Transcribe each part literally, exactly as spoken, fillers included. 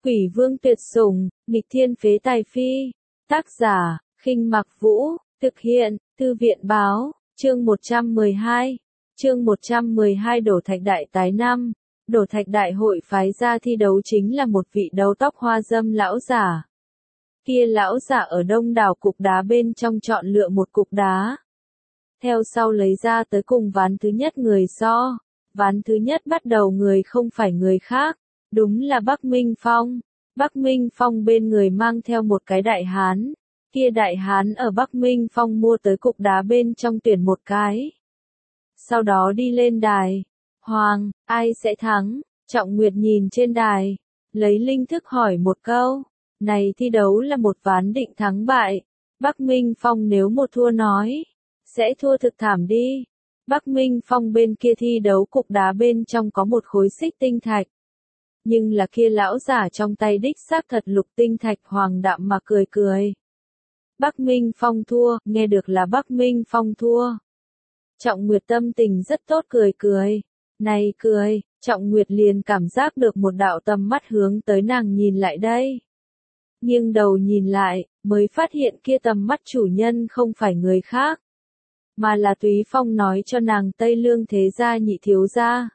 Quỷ vương tuyệt sủng, nghịch thiên phế tài phi. Tác giả, Khinh Mặc Vũ, thực hiện, Thư viện báo, chương một trăm mười hai. Chương một trăm mười hai Đổ Thạch Đại Tái năm. Đổ Thạch Đại hội phái ra thi đấu chính là một vị đầu tóc hoa râm lão giả. Kia lão giả ở đông đảo cục đá bên trong chọn lựa một cục đá. Theo sau lấy ra tới cùng ván thứ nhất người so. Ván thứ nhất bắt đầu người không phải người khác, đúng là Bắc Minh Phong. Bắc Minh Phong bên người mang theo một cái đại hán. Kia đại hán ở Bắc Minh Phong mua tới cục đá bên trong tuyển một cái. Sau đó đi lên đài. Hoàng, ai sẽ thắng? Trọng Nguyệt nhìn trên đài, lấy linh thức hỏi một câu. Này thi đấu là một ván định thắng bại. Bắc Minh Phong nếu một thua nói, sẽ thua thực thảm đi. Bắc Minh Phong bên kia thi đấu cục đá bên trong có một khối xích tinh thạch. Nhưng là kia lão giả trong tay đích xác thật lục tinh thạch. Hoàng đạm mà cười cười. Bắc Minh Phong thua, nghe được là Bắc Minh Phong thua. Trọng Nguyệt tâm tình rất tốt cười cười. Này cười, Trọng Nguyệt liền cảm giác được một đạo tầm mắt hướng tới nàng nhìn lại đây. Nhưng đầu nhìn lại, mới phát hiện kia tầm mắt chủ nhân không phải người khác. Mà là Túy Phong nói cho nàng Tây Lương thế gia nhị thiếu gia.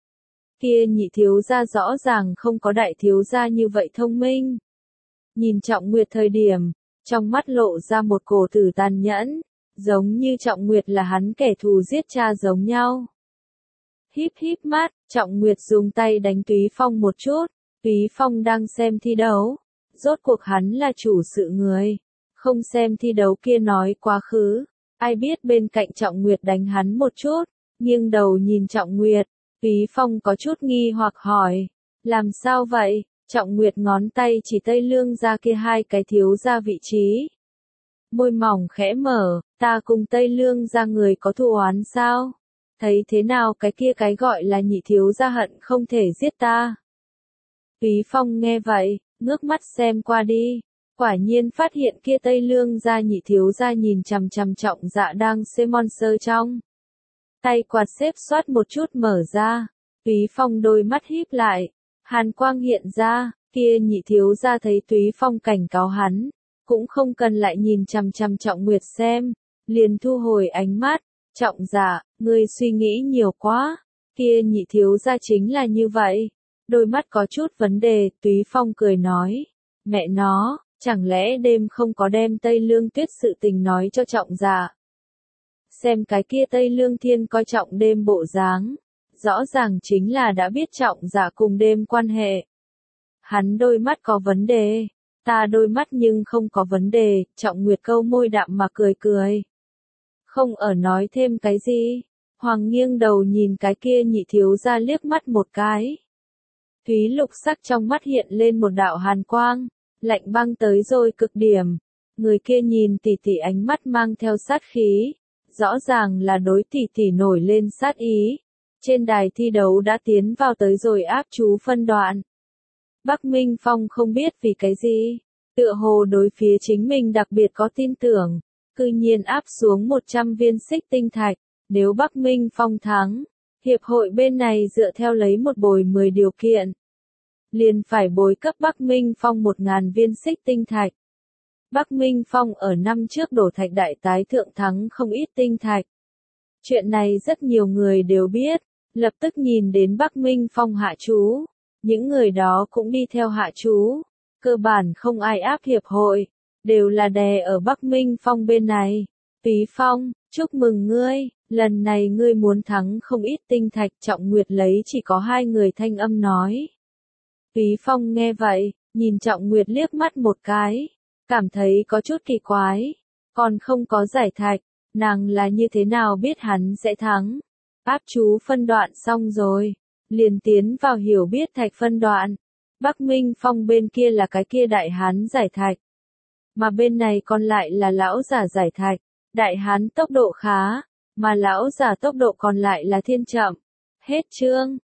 Kia nhị thiếu gia rõ ràng không có đại thiếu gia như vậy thông minh. Nhìn Trọng Nguyệt thời điểm, trong mắt lộ ra một cổ tử tàn nhẫn, giống như Trọng Nguyệt là hắn kẻ thù giết cha giống nhau. Híp híp mắt, Trọng Nguyệt dùng tay đánh Túy Phong một chút. Túy Phong đang xem thi đấu. Rốt cuộc hắn là chủ sự người. Không xem thi đấu kia nói quá khứ. Ai biết bên cạnh Trọng Nguyệt đánh hắn một chút. Nghiêng đầu nhìn Trọng Nguyệt. Túy Phong có chút nghi hoặc hỏi. Làm sao vậy? Trọng Nguyệt ngón tay chỉ Tây Lương ra kia hai cái thiếu ra vị trí. Môi mỏng khẽ mở. Ta cùng Tây Lương ra người có thù oán sao? Thấy thế nào cái kia cái gọi là nhị thiếu gia hận không thể giết ta. Túy Phong nghe vậy, ngước mắt xem qua đi. Quả nhiên phát hiện kia Tây Lương gia nhị thiếu gia nhìn chằm chằm Trọng Dạ đang xem monster trong. Tay quạt xếp xoát một chút mở ra. Túy Phong đôi mắt híp lại. Hàn quang hiện ra, kia nhị thiếu gia thấy Túy Phong cảnh cáo hắn. Cũng không cần lại nhìn chằm chằm Trọng Nguyệt xem. Liền thu hồi ánh mắt. Trọng Dạ, ngươi suy nghĩ nhiều quá. Kia nhị thiếu gia chính là như vậy. Đôi mắt có chút vấn đề, Túy Phong cười nói. Mẹ nó, chẳng lẽ đêm không có đem Tây Lương Tuyết sự tình nói cho Trọng Dạ. Xem cái kia Tây Lương Thiên coi trọng đêm bộ dáng. Rõ ràng chính là đã biết Trọng Dạ cùng đêm quan hệ. Hắn đôi mắt có vấn đề. Ta đôi mắt nhưng không có vấn đề, Trọng Nguyệt câu môi đạm mà cười cười. Không ở nói thêm cái gì. Hoàng nghiêng đầu nhìn cái kia nhị thiếu gia liếc mắt một cái. Thúy lục sắc trong mắt hiện lên một đạo hàn quang. Lạnh băng tới rồi cực điểm. Người kia nhìn tỷ tỷ ánh mắt mang theo sát khí. Rõ ràng là đối tỷ tỷ nổi lên sát ý. Trên đài thi đấu đã tiến vào tới rồi áp chú phân đoạn. Bắc Minh Phong không biết vì cái gì. Tựa hồ đối phía chính mình đặc biệt có tin tưởng. Cư nhiên áp xuống một trăm viên xích tinh thạch. Nếu Bắc Minh Phong thắng, hiệp hội bên này dựa theo lấy một bồi mười điều kiện. Liền phải bồi cấp Bắc Minh Phong một ngàn viên xích tinh thạch. Bắc Minh Phong ở năm trước đổ thạch đại tái thượng thắng không ít tinh thạch. Chuyện này rất nhiều người đều biết, lập tức nhìn đến Bắc Minh Phong hạ chú. Những người đó cũng đi theo hạ chú. Cơ bản không ai áp hiệp hội. Đều là đè ở Bắc Minh Phong bên này. Túy Phong, chúc mừng ngươi, lần này ngươi muốn thắng không ít tinh thạch. Trọng Nguyệt lấy chỉ có hai người thanh âm nói. Túy Phong nghe vậy, nhìn Trọng Nguyệt liếc mắt một cái, cảm thấy có chút kỳ quái. Còn không có giải thạch, nàng là như thế nào biết hắn sẽ thắng. Áp chú phân đoạn xong rồi, liền tiến vào hiểu biết thạch phân đoạn. Bắc Minh Phong bên kia là cái kia đại hán giải thạch. Mà bên này còn lại là lão giả giải thạch. Đại hán tốc độ khá, mà lão giả tốc độ còn lại là thiên chậm. Hết chương.